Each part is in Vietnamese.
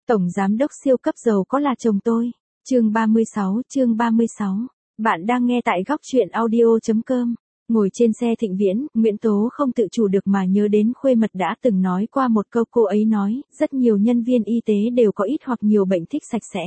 Tổng giám đốc siêu cấp giàu có là chồng tôi. Chương 36. Bạn đang nghe tại góc truyện audio.com. Ngồi trên xe Thịnh Viễn, Nguyễn Tố không tự chủ được mà nhớ đến khuê mật đã từng nói qua một câu. Cô ấy nói, rất nhiều nhân viên y tế đều có ít hoặc nhiều bệnh thích sạch sẽ.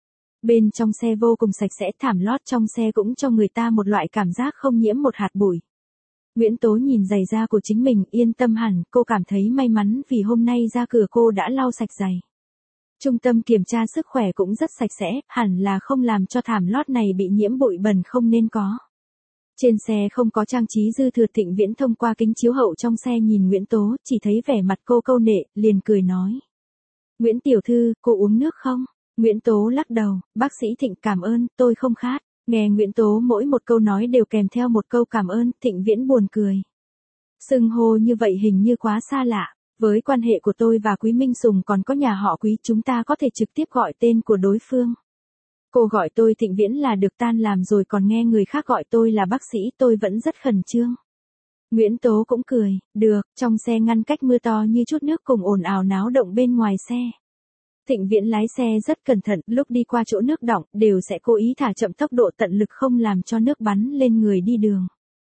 Bên trong xe vô cùng sạch sẽ, thảm lót trong xe cũng cho người ta một loại cảm giác không nhiễm một hạt bụi. Nguyễn Tố nhìn giày da của chính mình, yên tâm hẳn, cô cảm thấy may mắn vì hôm nay ra cửa cô đã lau sạch giày. Trung tâm kiểm tra sức khỏe cũng rất sạch sẽ, hẳn là không làm cho thảm lót này bị nhiễm bụi bẩn không nên có. Trên xe không có trang trí dư thừa. Thịnh Viễn thông qua kính chiếu hậu trong xe nhìn Nguyễn Tố, chỉ thấy vẻ mặt cô câu nệ, liền cười nói. Nguyễn tiểu thư, cô uống nước không? Nguyễn Tố lắc đầu, bác sĩ Thịnh cảm ơn, tôi không khát. Nghe Nguyễn Tố mỗi một câu nói đều kèm theo một câu cảm ơn, Thịnh Viễn buồn cười. Xưng hô như vậy hình như quá xa lạ. Với quan hệ của tôi và Quý Minh Sùng còn có nhà họ Quý, chúng ta có thể trực tiếp gọi tên của đối phương. Cô gọi tôi Thịnh Viễn là được, tan làm rồi còn nghe người khác gọi tôi là bác sĩ, tôi vẫn rất khẩn trương. Nguyễn Tố cũng cười, được. Trong xe ngăn cách mưa to như chút nước cùng ồn ào náo động bên ngoài xe. Thịnh Viễn lái xe rất cẩn thận, lúc đi qua chỗ nước đọng, đều sẽ cố ý thả chậm tốc độ tận lực không làm cho nước bắn lên người đi đường.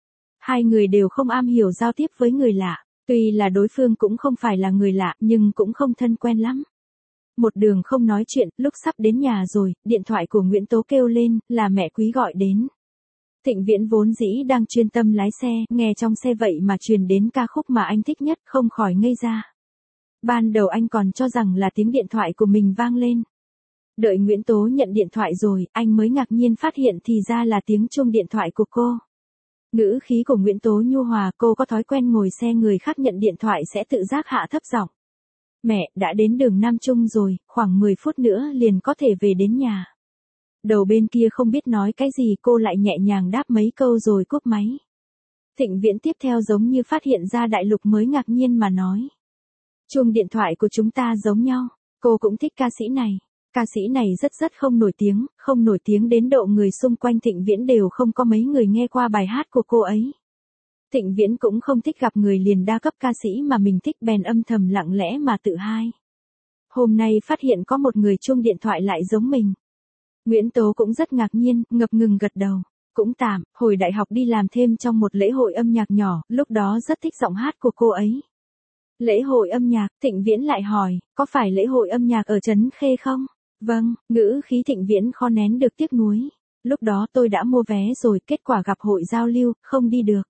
Hai người đều không am hiểu giao tiếp với người lạ. Tuy là đối phương cũng không phải là người lạ, nhưng cũng không thân quen lắm. Một đường không nói chuyện, lúc sắp đến nhà rồi, điện thoại của Nguyễn Tố kêu lên, là mẹ Quý gọi đến. Thịnh Viễn vốn dĩ đang chuyên tâm lái xe, nghe trong xe vậy mà truyền đến ca khúc mà anh thích nhất, không khỏi ngây ra. Ban đầu anh còn cho rằng là tiếng điện thoại của mình vang lên. Đợi Nguyễn Tố nhận điện thoại rồi, anh mới ngạc nhiên phát hiện thì ra là tiếng chuông điện thoại của cô. Ngữ khí của Nguyễn Tố nhu hòa, cô có thói quen ngồi xe người khác nhận điện thoại sẽ tự giác hạ thấp giọng. Mẹ, đã đến đường Nam Trung rồi, khoảng 10 phút nữa liền có thể về đến nhà. Đầu bên kia không biết nói cái gì, cô lại nhẹ nhàng đáp mấy câu rồi cúp máy. Thịnh Viễn tiếp theo giống như phát hiện ra đại lục mới ngạc nhiên mà nói. Chuông điện thoại của chúng ta giống nhau, cô cũng thích ca sĩ này. Ca sĩ này rất không nổi tiếng đến độ người xung quanh Thịnh Viễn đều không có mấy người nghe qua bài hát của cô ấy. Thịnh Viễn cũng không thích gặp người liền đa cấp ca sĩ mà mình thích, bèn âm thầm lặng lẽ mà tự hai. Hôm nay phát hiện có một người chuông điện thoại lại giống mình. Nguyễn Tố cũng rất ngạc nhiên, ngập ngừng gật đầu. Cũng tạm, hồi đại học đi làm thêm trong một lễ hội âm nhạc nhỏ, lúc đó rất thích giọng hát của cô ấy. Lễ hội âm nhạc, Thịnh Viễn lại hỏi, có phải lễ hội âm nhạc ở Trấn Khê không? Vâng, ngữ khí Thịnh Viễn khó nén được tiếc nuối. Lúc đó tôi đã mua vé rồi, kết quả gặp hội giao lưu, không đi được.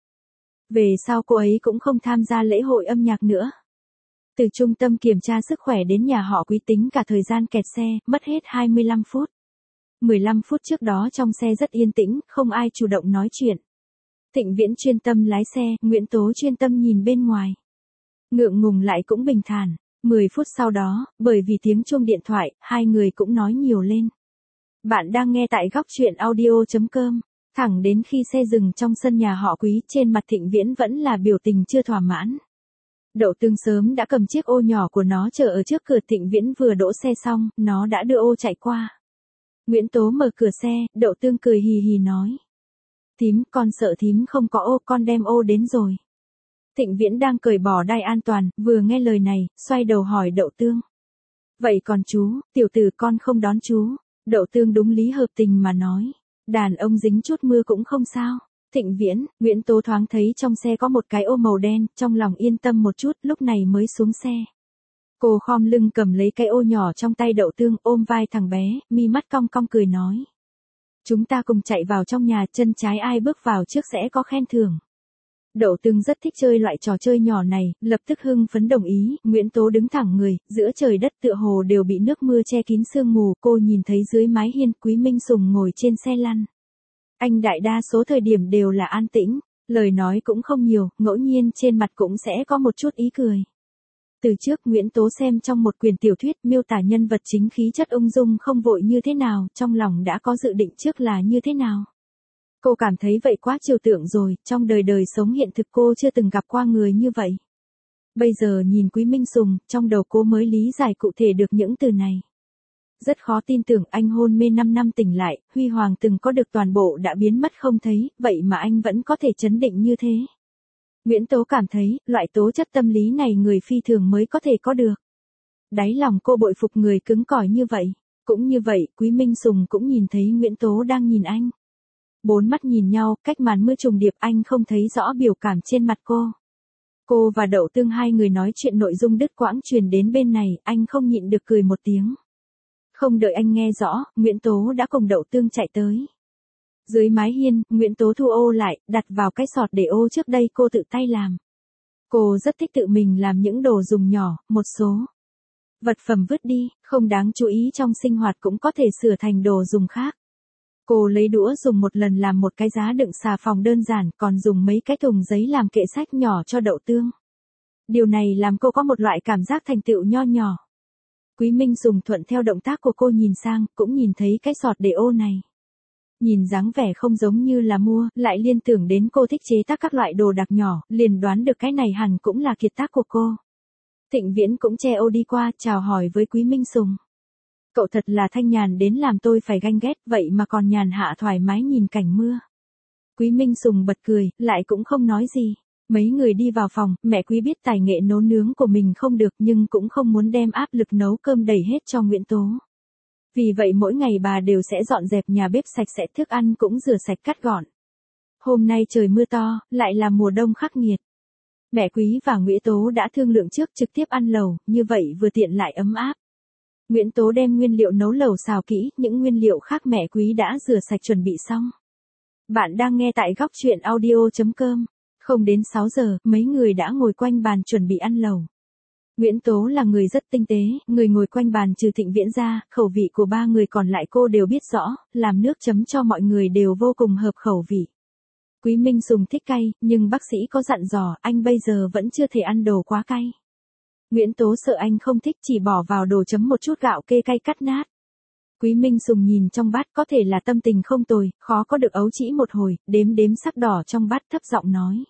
Về sau cô ấy cũng không tham gia lễ hội âm nhạc nữa. Từ trung tâm kiểm tra sức khỏe đến nhà họ Quý tính cả thời gian kẹt xe, mất hết 25 phút. 15 phút trước đó trong xe rất yên tĩnh, không ai chủ động nói chuyện. Thịnh Viễn chuyên tâm lái xe, Nguyễn Tố chuyên tâm nhìn bên ngoài. Ngượng ngùng lại cũng bình thản. 10 phút sau đó, bởi vì tiếng chuông điện thoại, hai người cũng nói nhiều lên. Bạn đang nghe tại góc truyện audio.com. Thẳng đến khi xe dừng trong sân nhà họ Quý, trên mặt Thịnh Viễn vẫn là biểu tình chưa thỏa mãn. Đậu Tương sớm đã cầm chiếc ô nhỏ của nó chờ ở trước cửa. Thịnh Viễn vừa đỗ xe xong, nó đã đưa ô chạy qua. Nguyễn Tố mở cửa xe, Đậu Tương cười hì hì nói. Thím, con sợ thím không có ô, con đem ô đến rồi. Thịnh Viễn đang cởi bỏ đai an toàn, vừa nghe lời này, xoay đầu hỏi Đậu Tương. Vậy còn chú, tiểu tử con không đón chú. Đậu Tương đúng lý hợp tình mà nói. Đàn ông dính chút mưa cũng không sao. Thịnh Viễn, Nguyễn Tố thoáng thấy trong xe có một cái ô màu đen, trong lòng yên tâm một chút, lúc này mới xuống xe. Cô khom lưng cầm lấy cái ô nhỏ trong tay Đậu Tương, ôm vai thằng bé, mi mắt cong cong cười nói. Chúng ta cùng chạy vào trong nhà, chân trái ai bước vào trước sẽ có khen thưởng. Đậu Tương rất thích chơi loại trò chơi nhỏ này, lập tức hưng phấn đồng ý. Nguyễn Tố đứng thẳng người, giữa trời đất tựa hồ đều bị nước mưa che kín sương mù. Cô nhìn thấy dưới mái hiên, Quý Minh Sùng ngồi trên xe lăn. Anh đại đa số thời điểm đều là an tĩnh, lời nói cũng không nhiều, ngẫu nhiên trên mặt cũng sẽ có một chút ý cười. Từ trước Nguyễn Tố xem trong một quyển tiểu thuyết miêu tả nhân vật chính khí chất ung dung không vội như thế nào, trong lòng đã có dự định trước là như thế nào. Cô cảm thấy vậy quá trừu tượng rồi, trong đời sống hiện thực cô chưa từng gặp qua người như vậy. Bây giờ nhìn Quý Minh Sùng, trong đầu cô mới lý giải cụ thể được những từ này. Rất khó tin tưởng anh hôn mê 5 năm tỉnh lại, huy hoàng từng có được toàn bộ đã biến mất không thấy, vậy mà anh vẫn có thể trấn định như thế. Nguyễn Tố cảm thấy, loại tố chất tâm lý này người phi thường mới có thể có được. đáy lòng cô bội phục người cứng cỏi như vậy. Cũng như vậy, Quý Minh Sùng cũng nhìn thấy Nguyễn Tố đang nhìn anh. Bốn mắt nhìn nhau, cách màn mưa trùng điệp anh không thấy rõ biểu cảm trên mặt cô. Cô và Đậu Tương hai người nói chuyện nội dung đứt quãng truyền đến bên này, anh không nhịn được cười một tiếng. Không đợi anh nghe rõ, Nguyễn Tố đã cùng Đậu Tương chạy tới. Dưới mái hiên, Nguyễn Tố thu ô lại, đặt vào cái sọt để ô trước đây cô tự tay làm. Cô rất thích tự mình làm những đồ dùng nhỏ, một số vật phẩm vứt đi, không đáng chú ý trong sinh hoạt cũng có thể sửa thành đồ dùng khác. Cô lấy đũa dùng một lần làm một cái giá đựng xà phòng đơn giản, còn dùng mấy cái thùng giấy làm kệ sách nhỏ cho Đậu Tương. Điều này làm cô có một loại cảm giác thành tựu nho nhỏ. Quý Minh dùng thuận theo động tác của cô nhìn sang, cũng nhìn thấy cái sọt để ô này. Nhìn dáng vẻ không giống như là mua, lại liên tưởng đến cô thích chế tác các loại đồ đặc nhỏ, liền đoán được cái này hẳn cũng là kiệt tác của cô. Thịnh Viễn cũng che ô đi qua, chào hỏi với Quý Minh Sùng. Cậu thật là thanh nhàn đến làm tôi phải ganh ghét, vậy mà còn nhàn hạ thoải mái nhìn cảnh mưa. Quý Minh Sùng bật cười, lại cũng không nói gì. Mấy người đi vào phòng, mẹ Quý biết tài nghệ nấu nướng của mình không được nhưng cũng không muốn đem áp lực nấu cơm đẩy hết cho Nguyễn Tố. Vì vậy mỗi ngày bà đều sẽ dọn dẹp nhà bếp sạch sẽ, thức ăn cũng rửa sạch cắt gọn. Hôm nay trời mưa to, lại là mùa đông khắc nghiệt. Mẹ Quý và Nguyễn Tố đã thương lượng trước trực tiếp ăn lẩu, như vậy vừa tiện lại ấm áp. Nguyễn Tố đem nguyên liệu nấu lẩu xào kỹ, những nguyên liệu khác mẹ Quý đã rửa sạch chuẩn bị xong. Bạn đang nghe tại góc truyện audio.com. Không đến 6 giờ, mấy người đã ngồi quanh bàn chuẩn bị ăn lẩu. Nguyễn Tố là người rất tinh tế, người ngồi quanh bàn trừ Thịnh Viễn ra, khẩu vị của ba người còn lại cô đều biết rõ, làm nước chấm cho mọi người đều vô cùng hợp khẩu vị. Quý Minh Sùng thích cay, nhưng bác sĩ có dặn dò, anh bây giờ vẫn chưa thể ăn đồ quá cay. Nguyễn Tố sợ anh không thích, chỉ bỏ vào đồ chấm một chút gạo kê cay cắt nát. Quý Minh Sùng nhìn trong bát, có thể là tâm tình không tồi, khó có được ấu trĩ một hồi, đếm đếm sắc đỏ trong bát, thấp giọng nói.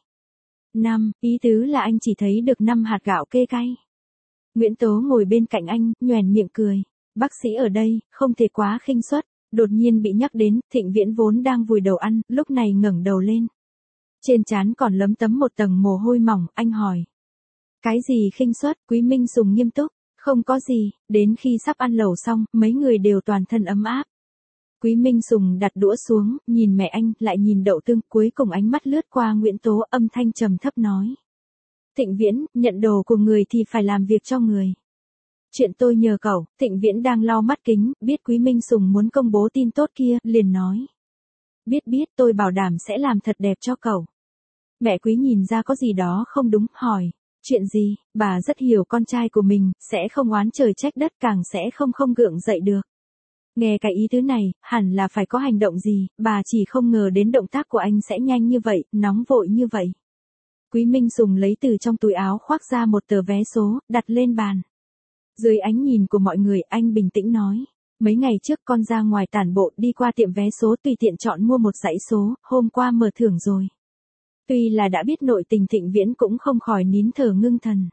5, ý tứ là anh chỉ thấy được 5 hạt gạo kê cay. Nguyễn Tố ngồi bên cạnh anh, nhoẻn miệng cười. Bác sĩ ở đây, không thể quá khinh suất. Đột nhiên bị nhắc đến, Thịnh Viễn vốn đang vùi đầu ăn, lúc này ngẩng đầu lên. Trên trán còn lấm tấm một tầng mồ hôi mỏng, anh hỏi. Cái gì khinh suất? Quý Minh Sùng nghiêm túc. Không có gì, đến khi sắp ăn lẩu xong, mấy người đều toàn thân ấm áp. Quý Minh Sùng đặt đũa xuống, nhìn mẹ anh, lại nhìn Đậu Tương, cuối cùng ánh mắt lướt qua Nguyễn Tố, âm thanh trầm thấp nói. Thịnh Viễn, nhận đồ của người thì phải làm việc cho người. Chuyện tôi nhờ cậu. Thịnh Viễn đang lau mắt kính, biết Quý Minh Sùng muốn công bố tin tốt kia, liền nói. Biết, tôi bảo đảm sẽ làm thật đẹp cho cậu. Mẹ Quý nhìn ra có gì đó không đúng, hỏi. Chuyện gì? Bà rất hiểu con trai của mình, sẽ không oán trời trách đất, càng sẽ không gượng dậy được. Nghe cái ý tứ này, hẳn là phải có hành động gì, bà chỉ không ngờ đến động tác của anh sẽ nhanh như vậy, nóng vội như vậy. Quý Minh Sùng lấy từ trong túi áo khoác ra một tờ vé số, đặt lên bàn. Dưới ánh nhìn của mọi người, anh bình tĩnh nói. Mấy ngày trước con ra ngoài tản bộ, đi qua tiệm vé số tùy tiện chọn mua một dãy số, hôm qua mở thưởng rồi. Tuy là đã biết nội tình, Thịnh Viễn cũng không khỏi nín thở ngưng thần.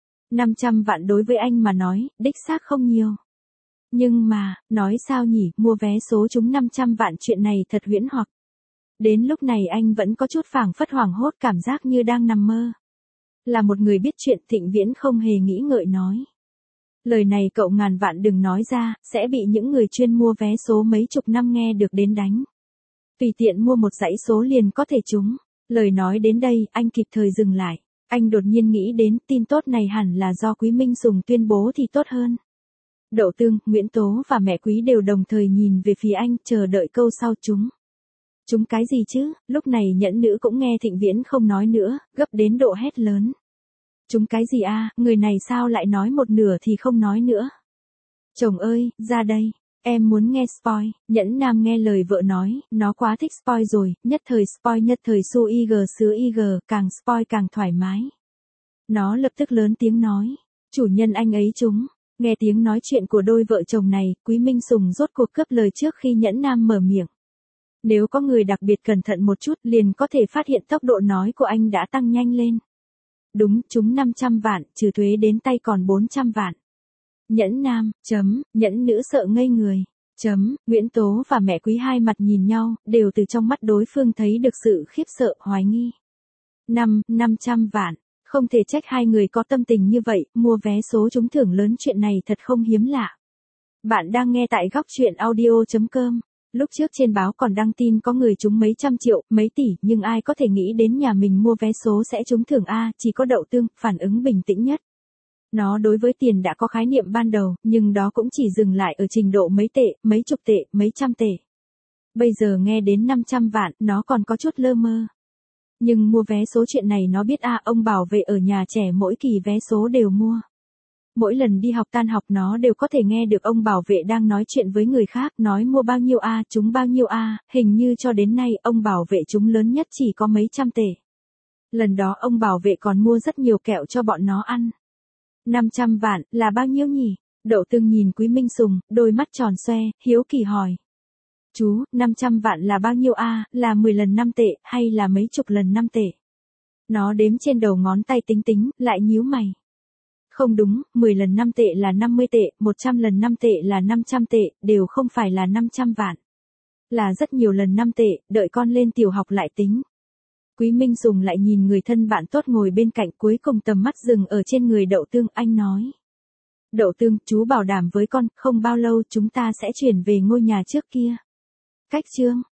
500 vạn đối với anh mà nói, đích xác không nhiều. Nhưng mà, nói sao nhỉ, mua vé số trúng 500 vạn, chuyện này thật huyễn hoặc. Đến lúc này anh vẫn có chút phảng phất hoảng hốt, cảm giác như đang nằm mơ. Là một người biết chuyện, Thịnh Viễn không hề nghĩ ngợi nói. Lời này cậu ngàn vạn đừng nói ra, sẽ bị những người chuyên mua vé số mấy chục năm nghe được đến đánh. Tùy tiện mua một dãy số liền có thể trúng. Lời nói đến đây, anh kịp thời dừng lại. Anh đột nhiên nghĩ đến tin tốt này hẳn là do Quý Minh Sùng tuyên bố thì tốt hơn. Đậu Tương, Nguyễn Tố và mẹ Quý đều đồng thời nhìn về phía anh, chờ đợi câu sau chúng. Chúng cái gì chứ? Lúc này Nhẫn Nữ cũng nghe Thịnh Viễn không nói nữa, gấp đến độ hét lớn. Chúng cái gì a? Người này sao lại nói một nửa thì không nói nữa? Chồng ơi, ra đây. Em muốn nghe spoil. Nhẫn Nam nghe lời vợ nói, nó quá thích spoil rồi, nhất thời spoil nhất thời su ig sứa ig, càng spoil càng thoải mái. Nó lập tức lớn tiếng nói, chủ nhân anh ấy chúng. Nghe tiếng nói chuyện của đôi vợ chồng này, Quý Minh Sùng rốt cuộc cướp lời trước khi Nhẫn Nam mở miệng. Nếu có người đặc biệt cẩn thận một chút, liền có thể phát hiện tốc độ nói của anh đã tăng nhanh lên. Đúng, chúng 500 vạn, trừ thuế đến tay còn 400 vạn. Nhẫn Nam, Nhẫn Nữ sợ ngây người. Nguyễn Tố và mẹ Quý hai mặt nhìn nhau, đều từ trong mắt đối phương thấy được sự khiếp sợ, hoài nghi. 500 vạn. Không thể trách hai người có tâm tình như vậy, mua vé số trúng thưởng lớn chuyện này thật không hiếm lạ. Bạn đang nghe tại góc chuyện audio.com. Lúc trước trên báo còn đăng tin có người trúng mấy trăm triệu, mấy tỷ, nhưng ai có thể nghĩ đến nhà mình mua vé số sẽ trúng thưởng a, chỉ có Đậu Tương, phản ứng bình tĩnh nhất. Nó đối với tiền đã có khái niệm ban đầu, nhưng đó cũng chỉ dừng lại ở trình độ mấy tệ, mấy chục tệ, mấy trăm tệ. Bây giờ nghe đến 500 vạn, nó còn có chút lơ mơ. Nhưng mua vé số chuyện này nó biết ông bảo vệ ở nhà trẻ mỗi kỳ vé số đều mua. Mỗi lần đi học tan học nó đều có thể nghe được ông bảo vệ đang nói chuyện với người khác, nói mua bao nhiêu trúng bao nhiêu hình như cho đến nay ông bảo vệ trúng lớn nhất chỉ có mấy trăm tệ. Lần đó ông bảo vệ còn mua rất nhiều kẹo cho bọn nó ăn. 500 vạn, là bao nhiêu nhỉ? Đậu Tương nhìn Quý Minh Sùng, đôi mắt tròn xoe, hiếu kỳ hỏi. Chú, 500 vạn là bao nhiêu là 10 lần 5 tệ, hay là mấy chục lần 5 tệ? Nó đếm trên đầu ngón tay tính, lại nhíu mày. Không đúng, 10 lần 5 tệ là 50 tệ, 100 lần 5 tệ là 500 tệ, đều không phải là 500 vạn. Là rất nhiều lần 5 tệ, đợi con lên tiểu học lại tính. Quý Minh Sùng lại nhìn người thân bạn tốt ngồi bên cạnh, cuối cùng tầm mắt dừng ở trên người Đậu Tương, anh nói. Đậu Tương, chú bảo đảm với con, không bao lâu chúng ta sẽ chuyển về ngôi nhà trước kia. Cách chương